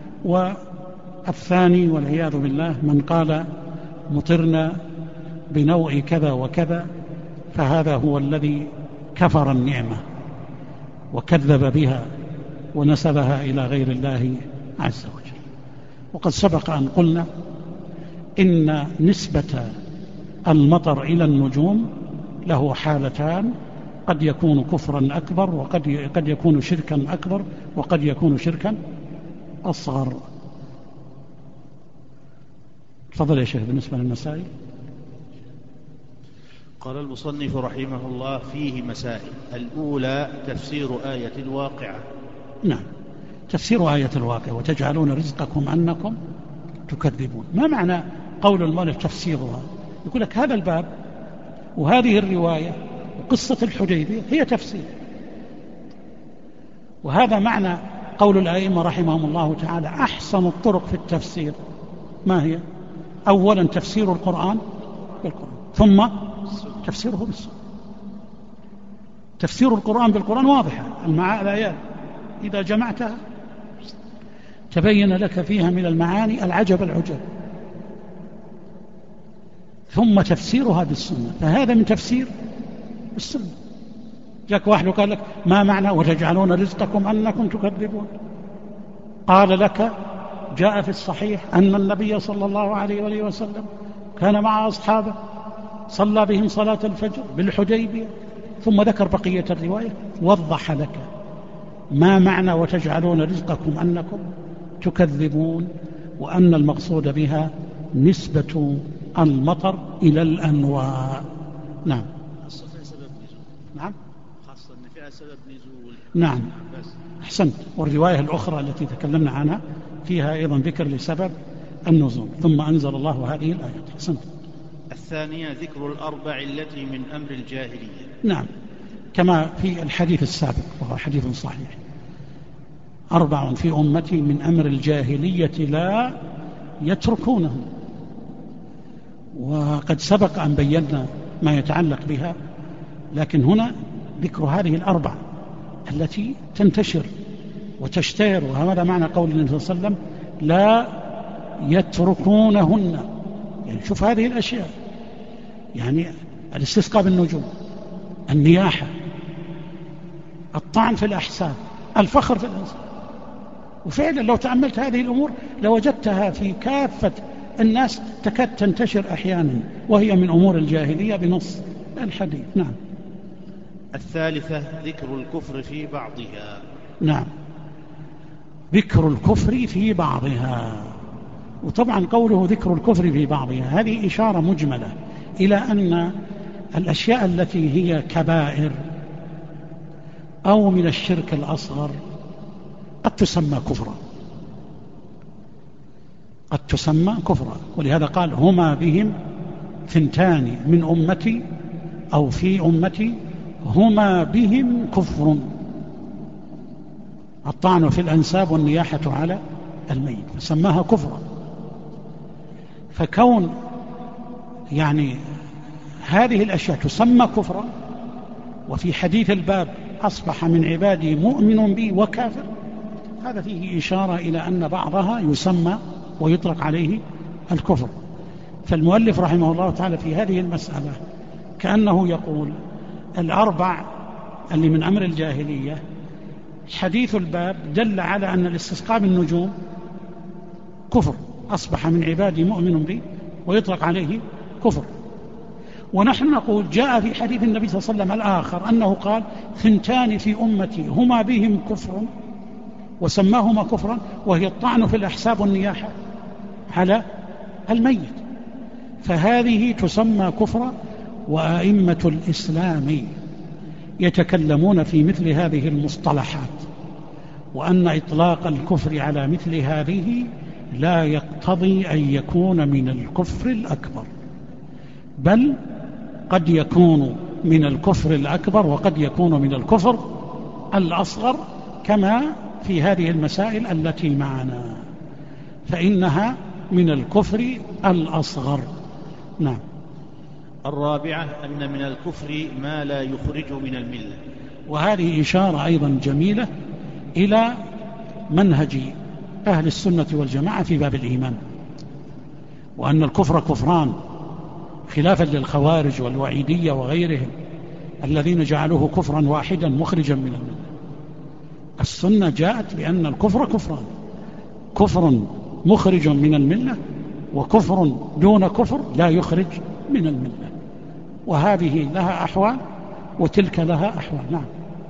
والثاني والعياذ بالله من قال مطرنا بنوع كذا وكذا فهذا هو الذي كفر النعمة وكذب بها ونسبها إلى غير الله عز وجل. وقد سبق أن قلنا إن نسبة المطر إلى النجوم له حالتان: قد يكون كفرا أكبر، وقد يكون شركا أكبر، وقد يكون شركا أصغر. تفضل يا شيخ بالنسبة للمسائل. قال المصنف رحمه الله: فيه مسائل. الأولى تفسير آية الواقعة. نعم، تفسير آية الواقعة: وتجعلون رزقكم أنكم تكذبون. ما معنى قول المؤلف تفسيرها؟ يقول لك هذا الباب وهذه الرواية وقصة الحديبية هي تفسير، وهذا معنى قول الأئمة رحمهم الله تعالى: أحسن الطرق في التفسير ما هي؟ أولا تفسير القرآن بالقرآن، ثم تفسيره بالسنة. تفسير القرآن بالقرآن واضحة، الآيات إذا جمعتها تبين لك فيها من المعاني العجب العجب. ثم تفسيرها بالسنة، فهذا من تفسير السنة. جاك واحد وقال لك: ما معنى وتجعلون رزقكم أنكم تكذبون؟ قال لك: جاء في الصحيح أن النبي صلى الله عليه وآله وسلم كان مع أصحابه صلى بهم صلاة الفجر بالحديبية، ثم ذكر بقية الرواية، وضح لك ما معنى وتجعلون رزقكم أنكم تكذبون، وأن المقصود بها نسبة المطر إلى الأنواع. نعم. خاصة فيها سبب نزول. نعم. خاصة أن فيها سبب نزول. نعم. أحسنت. والرواية الأخرى التي تكلمنا عنها فيها أيضا ذكر لسبب النزول، ثم أنزل الله هذه الآيات. أحسنت. الثانية ذكر الأربع التي من أمر الجاهلية. نعم، كما في الحديث السابق وهو حديث صحيح: 4 في أمتي من أمر الجاهلية لا يتركونه. وقد سبق أن بينا ما يتعلق بها، لكن هنا ذكر هذه ال4 التي تنتشر وتشتهر، وهذا معنى قول النبي صلى الله عليه وسلم: لا يتركونهن. يعني شوف هذه الأشياء، يعني الاستسقاء بالنجوم، النياحة، الطعن في الأحساب، الفخر في الأنساب. وفعلا لو تأملت هذه الأمور لوجدتها في كافة الناس تكاد تنتشر أحيانا، وهي من أمور الجاهلية بنص الحديث. نعم. الثالثة ذكر الكفر في بعضها. نعم، ذكر الكفر في بعضها. وطبعا قوله ذكر الكفر في بعضها هذه إشارة مجملة إلى أن الأشياء التي هي كبائر أو من الشرك الأصغر قد تسمى كفرا، قد تسمى كفرا. ولهذا قال: هما بهم 2 من أمتي أو في أمتي هما بهم كفر: الطعن في الأنساب والنياحة على الميت، فسماها كفرا. فكون يعني هذه الأشياء تسمى كفرا، وفي حديث الباب أصبح من عبادي مؤمن بي وكافر، هذا فيه إشارة إلى أن بعضها يسمى ويطلق عليه الكفر. فالمؤلف رحمه الله تعالى في هذه المسألة كأنه يقول الأربع اللي من أمر الجاهلية حديث الباب دل على أن الاستسقاء بالنجوم كفر، أصبح من عبادي مؤمن بي ويطلق عليه كفر. ونحن نقول جاء في حديث النبي صلى الله عليه وسلم الآخر أنه قال 2 في أمتي هما بهم كفر وسماهما كفرا، وهي الطعن في الأحساب والنياحة على الميت، فهذه تسمى كفرا. وأئمة الإسلام يتكلمون في مثل هذه المصطلحات، وأن إطلاق الكفر على مثل هذه لا يقتضي أن يكون من الكفر الأكبر، بل قد يكون من الكفر الأكبر وقد يكون من الكفر الأصغر، كما في هذه المسائل التي معنا، فإنها من الكفر الأصغر. نعم. الرابعة أن من الكفر ما لا يخرج من الملة. وهذه إشارة أيضا جميلة إلى منهج أهل السنة والجماعة في باب الإيمان، وأن الكفر كفران، خلافا للخوارج والوعيدية وغيرهم الذين جعلوه كفرا واحدا مخرجا من الملة. السنة جاءت بأن الكفر كفران، كفر مخرج من الملة وكفر دون كفر لا يخرج من الملة، وهذه لها أحوال وتلك لها أحوال. نعم.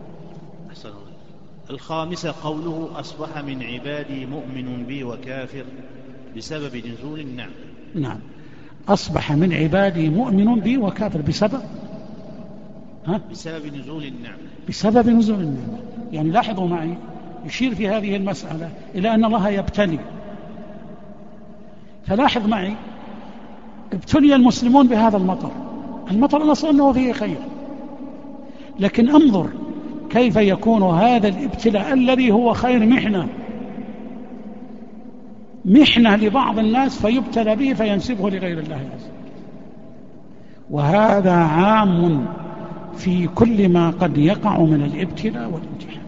الخامسة قوله أصبح من عبادي مؤمن بي وكافر بسبب نزول النعم. نعم، أصبح من عبادي مؤمن بي وكافر بسبب بسبب نزول النعم. بسبب نزول النعم، يعني لاحظوا معي يشير في هذه المسألة إلى أن الله يبتلي. فلاحظ معي ابتلي المسلمون بهذا المطر، المطر الأصل أنه فيه خير، لكن انظر كيف يكون هذا الابتلاء الذي هو خير محنة لبعض الناس فيبتلى به فينسبه لغير الله عز وجل. وهذا عام في كل ما قد يقع من الابتلاء والامتحان.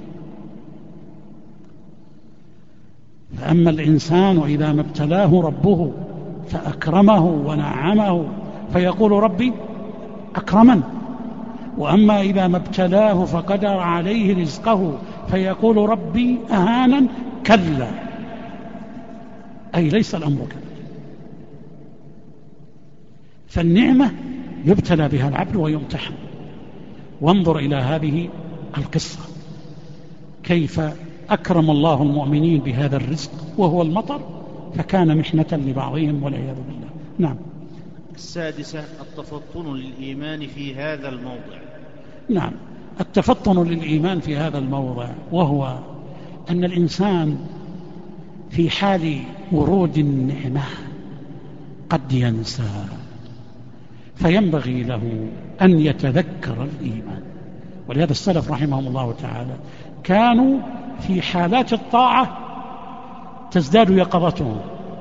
فأما الإنسان إذا ما ابتلاه ربه فأكرمه ونعمه فيقول ربي أكرمن، وأما إذا ما ابتلاه فقدر عليه رزقه فيقول ربي أهانن، كلا، أي ليس الأمر كذلك. فالنعمة يبتلى بها العبد ويمتحن. وانظر إلى هذه القصة كيف أكرم الله المؤمنين بهذا الرزق وهو المطر، فكان محنة لبعضهم والعياذ بالله. نعم. السادسة التفطن للإيمان في هذا الموضع. نعم، التفطن للإيمان في هذا الموضع، وهو أن الإنسان في حال ورود النعمة قد ينسى، فينبغي له أن يتذكر الإيمان. ولهذا السلف رحمهم الله تعالى كانوا في حالات الطاعة تزداد يقظتهم،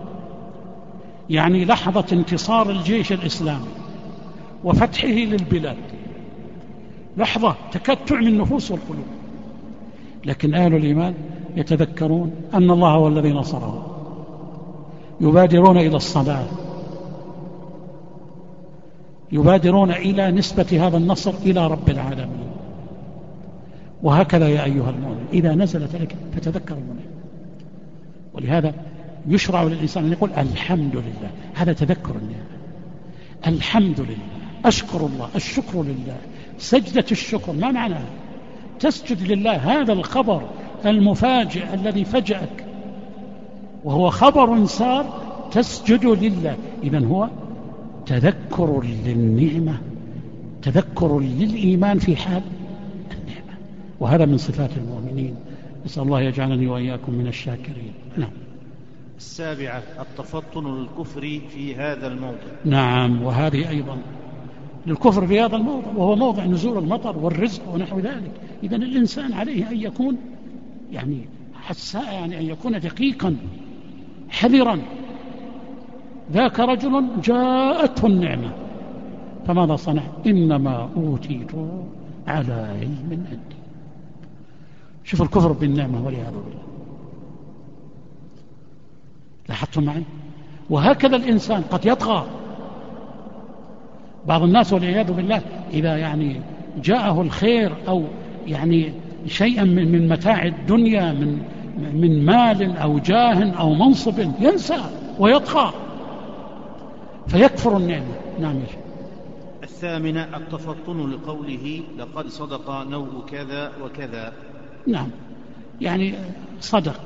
يعني لحظة انتصار الجيش الإسلامي وفتحه للبلاد لحظة تكاد تعمي النفوس والقلوب، لكن أهل الإيمان يتذكرون أن الله هو الذي نصرهم، يبادرون إلى الصلاة، يبادرون إلى نسبة هذا النصر إلى رب العالمين. وهكذا يا أيها المؤمن إذا نزلت لك فتذكر المنعم. ولهذا يشرع للإنسان أن يقول الحمد لله، هذا تذكر النعمة. الحمد لله، أشكر الله، الشكر لله، سجدة الشكر. ما معناها؟ تسجد لله، هذا الخبر المفاجئ الذي فجأك وهو خبر سار تسجد لله. إذن هو تذكر للنعمة، تذكر للإيمان في حال النعمة، وهذا من صفات المؤمنين. نسأل الله يجعلني وإياكم من الشاكرين. نعم. السابعة التفطن للكفر في هذا الموضع. نعم، وهذه أيضا للكفر في هذا الموضع، وهو موضع نزول المطر والرزق ونحو ذلك. إذن الإنسان عليه أن يكون يعني حساء، يعني أن يكون دقيقا حذرا. ذاك رجل جاءته النعمة فماذا صنع؟ إنما أوتيت على علم عندي. شوف الكفر بالنعمة والعياذ بالله. لاحظتم معي؟ وهكذا الإنسان قد يطغى. بعض الناس والعياذ بالله إذا يعني جاءه الخير أو يعني شيئا من متاع الدنيا من مال أو جاه أو منصب ينسى ويطغى فيكفر النعمة. نعم يا شيخ. الثامنة التفطن لقوله لقد صدق نوء كذا وكذا. نعم، يعني صدق،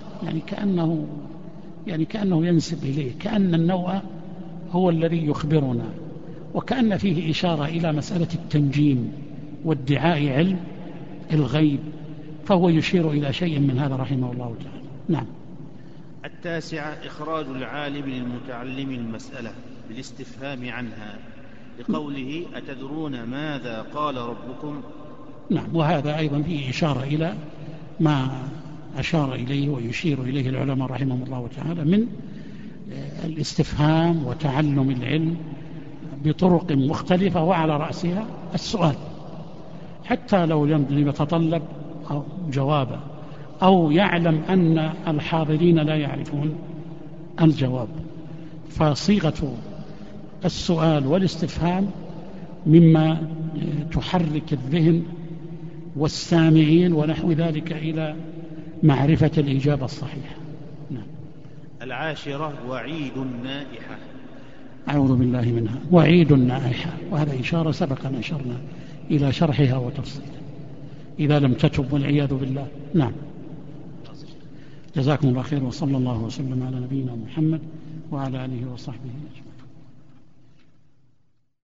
يعني كأنه ينسب إليه، كأن النوء هو الذي يخبرنا، وكأن فيه إشارة إلى مسألة التنجيم وادعاء علم الغيب، فهو يشير إلى شيء من هذا رحمه الله تعالى. نعم. التاسعة إخراج العالم للمتعلم المسألة بالاستفهام عنها لقوله أتدرون ماذا قال ربكم. نعم، وهذا أيضا فيه إشارة إلى ما أشار إليه ويشير إليه العلماء رحمهم الله تعالى من الاستفهام وتعلم العلم بطرق مختلفة، وعلى رأسها السؤال، حتى لو لم يتطلب جوابا أو يعلم أن الحاضرين لا يعرفون الجواب، فصيغة السؤال والاستفهام مما تحرك الذهن والسامعين ونحو ذلك إلى معرفة الإجابة الصحيحة. نعم. العاشرة وعيد النائحة. أعوذ بالله منها. وعيد النائحة، وهذا إشارة سبق أن أشرنا إلى شرحها وتفصيلها إذا لم تتب والعياذ بالله. نعم. جزاكم الله خير، وصلى الله وسلم على نبينا محمد وعلى آله وصحبه أجمعين.